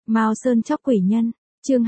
Mao Sơn chóc quỷ nhân, chương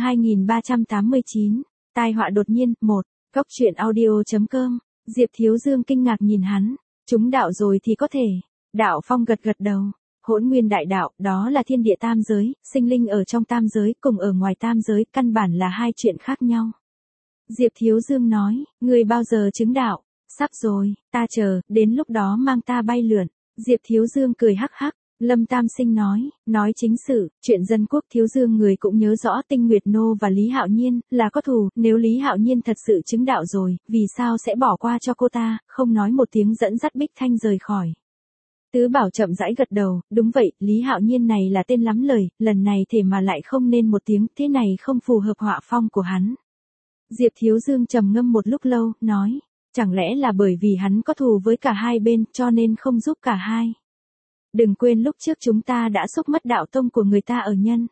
2389, tai họa đột nhiên, 1, Góc truyện audio.com, Diệp Thiếu Dương kinh ngạc nhìn hắn, chúng đạo rồi thì có thể, Đạo Phong gật gật đầu, hỗn nguyên đại đạo, đó là thiên địa tam giới, sinh linh ở trong tam giới cùng ở ngoài tam giới, căn bản là hai chuyện khác nhau. Diệp Thiếu Dương nói, người bao giờ chứng đạo, sắp rồi, ta chờ, đến lúc đó mang ta bay lượn, Diệp Thiếu Dương cười hắc hắc. Lâm Tam Sinh nói chính sự, chuyện dân quốc Thiếu Dương người cũng nhớ rõ Tinh Nguyệt Nô và Lý Hạo Nhiên, là có thù, nếu Lý Hạo Nhiên thật sự chứng đạo rồi, vì sao sẽ bỏ qua cho cô ta, không nói một tiếng dẫn dắt Bích Thanh rời khỏi. Tứ Bảo chậm rãi gật đầu, đúng vậy, Lý Hạo Nhiên này là tên lắm lời, lần này thể mà lại không nên một tiếng, thế này không phù hợp họa phong của hắn. Diệp Thiếu Dương trầm ngâm một lúc lâu, nói, chẳng lẽ là bởi vì hắn có thù với cả hai bên, cho nên không giúp cả hai. Đừng quên lúc trước chúng ta đã xúc mất đạo tông của người ta ở nhân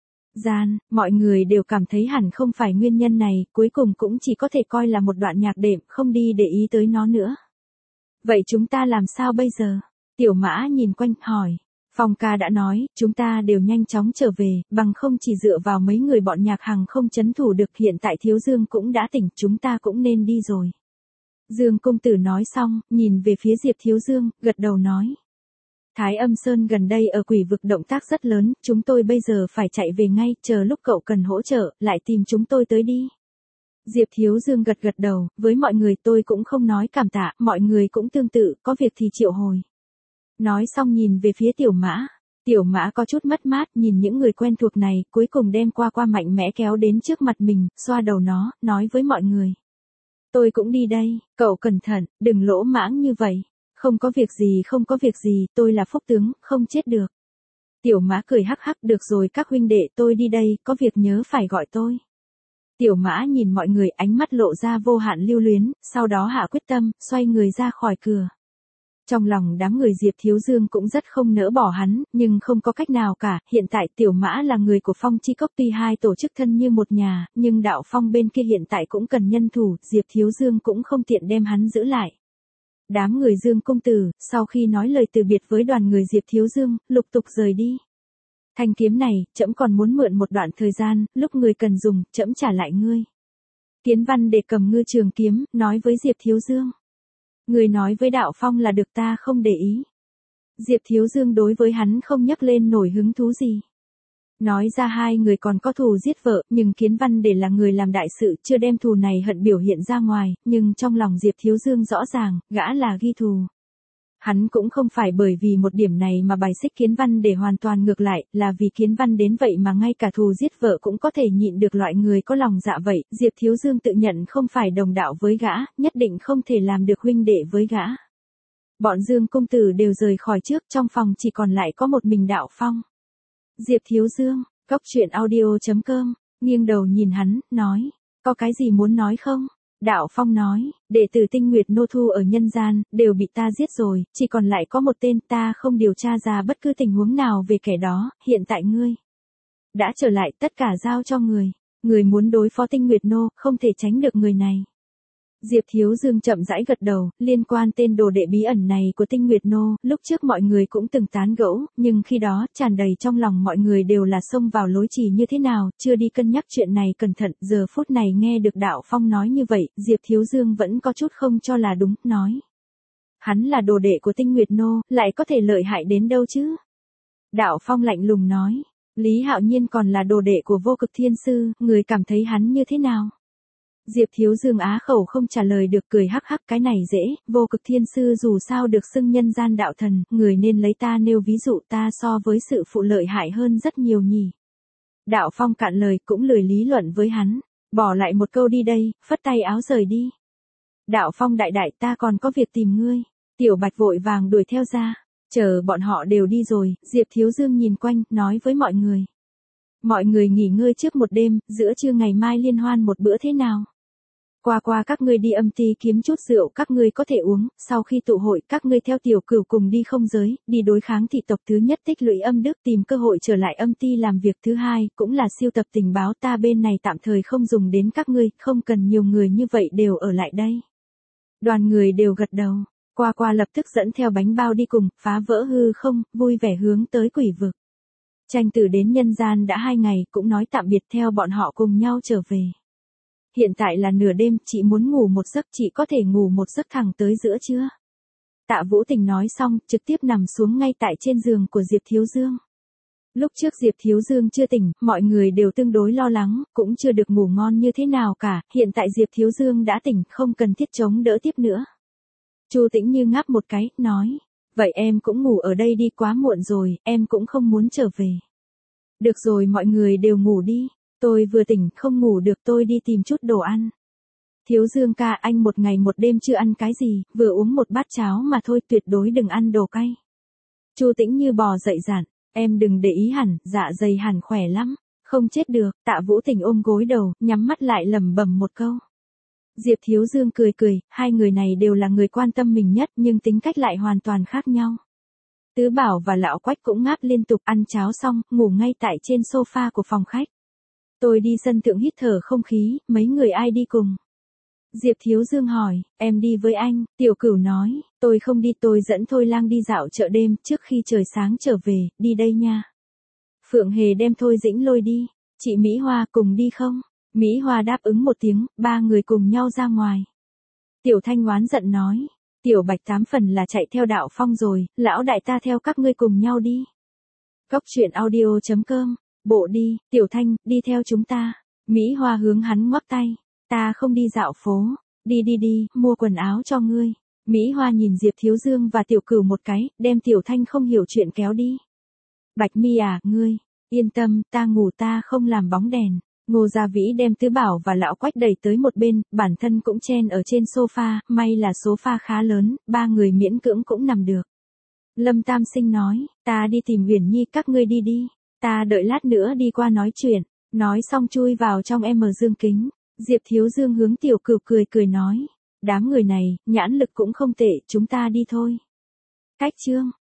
gian, mọi người đều cảm thấy hẳn không phải nguyên nhân này, cuối cùng cũng chỉ có thể coi là một đoạn nhạc đệm, không đi để ý tới nó nữa. Vậy chúng ta làm sao bây giờ? Tiểu Mã nhìn quanh, hỏi. Phong ca đã nói, chúng ta đều nhanh chóng trở về, bằng không chỉ dựa vào mấy người bọn Nhạc Hằng không trấn thủ được, hiện tại Thiếu Dương cũng đã tỉnh, chúng ta cũng nên đi rồi. Dương công tử nói xong, nhìn về phía Diệp Thiếu Dương, gật đầu nói. Thái Âm Sơn gần đây ở quỷ vực động tác rất lớn, chúng tôi bây giờ phải chạy về ngay, chờ lúc cậu cần hỗ trợ, lại tìm chúng tôi tới đi. Diệp Thiếu Dương gật gật đầu, với mọi người tôi cũng không nói cảm tạ, mọi người cũng tương tự, có việc thì triệu hồi. Nói xong nhìn về phía Tiểu Mã có chút mất mát, nhìn những người quen thuộc này, cuối cùng đem qua mạnh mẽ kéo đến trước mặt mình, xoa đầu nó, nói với mọi người. Tôi cũng đi đây, cậu cẩn thận, đừng lỗ mãng như vậy. Không có việc gì, tôi là phúc tướng, không chết được. Tiểu Mã cười hắc hắc, được rồi các huynh đệ, tôi đi đây, có việc nhớ phải gọi tôi. Tiểu Mã nhìn mọi người, ánh mắt lộ ra vô hạn lưu luyến, sau đó hạ quyết tâm, xoay người ra khỏi cửa. Trong lòng đám người Diệp Thiếu Dương cũng rất không nỡ bỏ hắn, nhưng không có cách nào cả, hiện tại Tiểu Mã là người của Phong Chi Cốc, tuy hai tổ chức thân như một nhà, nhưng đạo Phong bên kia hiện tại cũng cần nhân thủ, Diệp Thiếu Dương cũng không tiện đem hắn giữ lại. Đám người Dương công tử, sau khi nói lời từ biệt với đoàn người Diệp Thiếu Dương, lục tục rời đi. Thanh kiếm này, trẫm còn muốn mượn một đoạn thời gian, lúc người cần dùng, trẫm trả lại ngươi. Kiến Văn để cầm ngư trường kiếm, nói với Diệp Thiếu Dương. Người nói với Đạo Phong là được, ta không để ý. Diệp Thiếu Dương đối với hắn không nhắc lên nổi hứng thú gì. Nói ra hai người còn có thù giết vợ, nhưng Kiến Văn để là người làm đại sự, chưa đem thù này hận biểu hiện ra ngoài, nhưng trong lòng Diệp Thiếu Dương rõ ràng, gã là ghi thù. Hắn cũng không phải bởi vì một điểm này mà bài xích Kiến Văn để hoàn toàn ngược lại, là vì Kiến Văn đến vậy mà ngay cả thù giết vợ cũng có thể nhịn được, loại người có lòng dạ vậy, Diệp Thiếu Dương tự nhận không phải đồng đạo với gã, nhất định không thể làm được huynh đệ với gã. Bọn Dương công tử đều rời khỏi trước, trong phòng chỉ còn lại có một mình Đạo Phong. Diệp Thiếu Dương, Góc truyện audio.com, nghiêng đầu nhìn hắn, nói, có cái gì muốn nói không? Đạo Phong nói, đệ tử Tinh Nguyệt Nô thu ở nhân gian, đều bị ta giết rồi, chỉ còn lại có một tên, ta không điều tra ra bất cứ tình huống nào về kẻ đó, hiện tại ngươi đã trở lại, tất cả giao cho người. Người muốn đối phó Tinh Nguyệt Nô, không thể tránh được người này. Diệp Thiếu Dương chậm rãi gật đầu, liên quan tên đồ đệ bí ẩn này của Tinh Nguyệt Nô, lúc trước mọi người cũng từng tán gẫu, nhưng khi đó, tràn đầy trong lòng mọi người đều là xông vào lối trì như thế nào, chưa đi cân nhắc chuyện này cẩn thận, giờ phút này nghe được Đạo Phong nói như vậy, Diệp Thiếu Dương vẫn có chút không cho là đúng, nói. Hắn là đồ đệ của Tinh Nguyệt Nô, lại có thể lợi hại đến đâu chứ? Đạo Phong lạnh lùng nói, Lý Hạo Nhiên còn là đồ đệ của Vô Cực Thiên Sư, người cảm thấy hắn như thế nào? Diệp Thiếu Dương á khẩu không trả lời được, cười hắc hắc, cái này dễ, Vô Cực Thiên Sư dù sao được xưng nhân gian đạo thần, người nên lấy ta nêu ví dụ, ta so với sự phụ lợi hại hơn rất nhiều nhỉ. Đạo Phong cạn lời, cũng lười lý luận với hắn, bỏ lại một câu đi đây, phất tay áo rời đi. Đạo Phong đại đại, ta còn có việc tìm ngươi. Tiểu Bạch vội vàng đuổi theo ra, chờ bọn họ đều đi rồi, Diệp Thiếu Dương nhìn quanh, nói với mọi người. Mọi người nghỉ ngơi trước một đêm, giữa trưa ngày mai liên hoan một bữa thế nào? Qua các ngươi đi âm ty kiếm chút rượu các ngươi có thể uống, sau khi tụ hội các ngươi theo Tiểu Cửu cùng đi không giới, đi đối kháng thị tộc, thứ nhất tích lũy âm đức, tìm cơ hội trở lại âm ty làm việc, thứ hai cũng là siêu tập tình báo, ta bên này tạm thời không dùng đến các ngươi, không cần nhiều người như vậy đều ở lại đây. Đoàn người đều gật đầu, qua lập tức dẫn theo bánh bao đi cùng, phá vỡ hư không, vui vẻ hướng tới quỷ vực. Tranh Tử đến nhân gian đã 2 ngày, cũng nói tạm biệt theo bọn họ cùng nhau trở về. Hiện tại là nửa đêm, chị muốn ngủ một giấc, chị có thể ngủ một giấc thẳng tới giữa trưa. Tạ Vũ Tình nói xong, trực tiếp nằm xuống ngay tại trên giường của Diệp Thiếu Dương. Lúc trước Diệp Thiếu Dương chưa tỉnh, mọi người đều tương đối lo lắng, cũng chưa được ngủ ngon như thế nào cả, hiện tại Diệp Thiếu Dương đã tỉnh, không cần thiết chống đỡ tiếp nữa. Chu Tĩnh Như ngáp một cái, nói, vậy em cũng ngủ ở đây đi, quá muộn rồi, em cũng không muốn trở về. Được rồi, mọi người đều ngủ đi, tôi vừa tỉnh, không ngủ được, tôi đi tìm chút đồ ăn. Thiếu Dương ca, anh một ngày một đêm chưa ăn cái gì, vừa uống một bát cháo mà thôi, tuyệt đối đừng ăn đồ cay. Chu Tĩnh Như bò dậy dặn, em đừng để ý hẳn, dạ dày hẳn khỏe lắm, không chết được. Tạ Vũ Tình ôm gối đầu, nhắm mắt lại lẩm bẩm một câu. Diệp Thiếu Dương cười cười, hai người này đều là người quan tâm mình nhất nhưng tính cách lại hoàn toàn khác nhau. Tứ Bảo và Lão Quách cũng ngáp liên tục, ăn cháo xong, ngủ ngay tại trên sofa của phòng khách. Tôi đi sân thượng hít thở không khí, mấy người ai đi cùng? Diệp Thiếu Dương hỏi, em đi với anh. Tiểu Cửu nói, tôi không đi, tôi dẫn Thôi Lang đi dạo chợ đêm, trước khi trời sáng trở về, đi đây nha. Phượng Hề đem Thôi Dĩnh lôi đi, chị Mỹ Hoa cùng đi không? Mỹ Hoa đáp ứng một tiếng, ba người cùng nhau ra ngoài. Tiểu Thanh oán giận nói, Tiểu Bạch 8 phần là chạy theo Đạo Phong rồi, lão đại ta theo các ngươi cùng nhau đi. Cốc truyện audio.com, bộ đi, Tiểu Thanh, đi theo chúng ta. Mỹ Hoa hướng hắn ngoắc tay, ta không đi dạo phố, đi đi đi, mua quần áo cho ngươi. Mỹ Hoa nhìn Diệp Thiếu Dương và Tiểu Cửu một cái, đem Tiểu Thanh không hiểu chuyện kéo đi. Bạch Mi à, ngươi, yên tâm, ta ngủ, ta không làm bóng đèn. Ngô Gia Vĩ đem Tứ Bảo và Lão Quách đẩy tới một bên, bản thân cũng chen ở trên sofa, may là sofa khá lớn, ba người miễn cưỡng cũng nằm được. Lâm Tam Sinh nói, ta đi tìm Uyển Nhi, các ngươi đi đi, ta đợi lát nữa đi qua nói chuyện. Nói xong chui vào trong dương kính. Diệp Thiếu Dương hướng Tiểu Cửu cười cười nói, đám người này, nhãn lực cũng không tệ, chúng ta đi thôi. Cách chương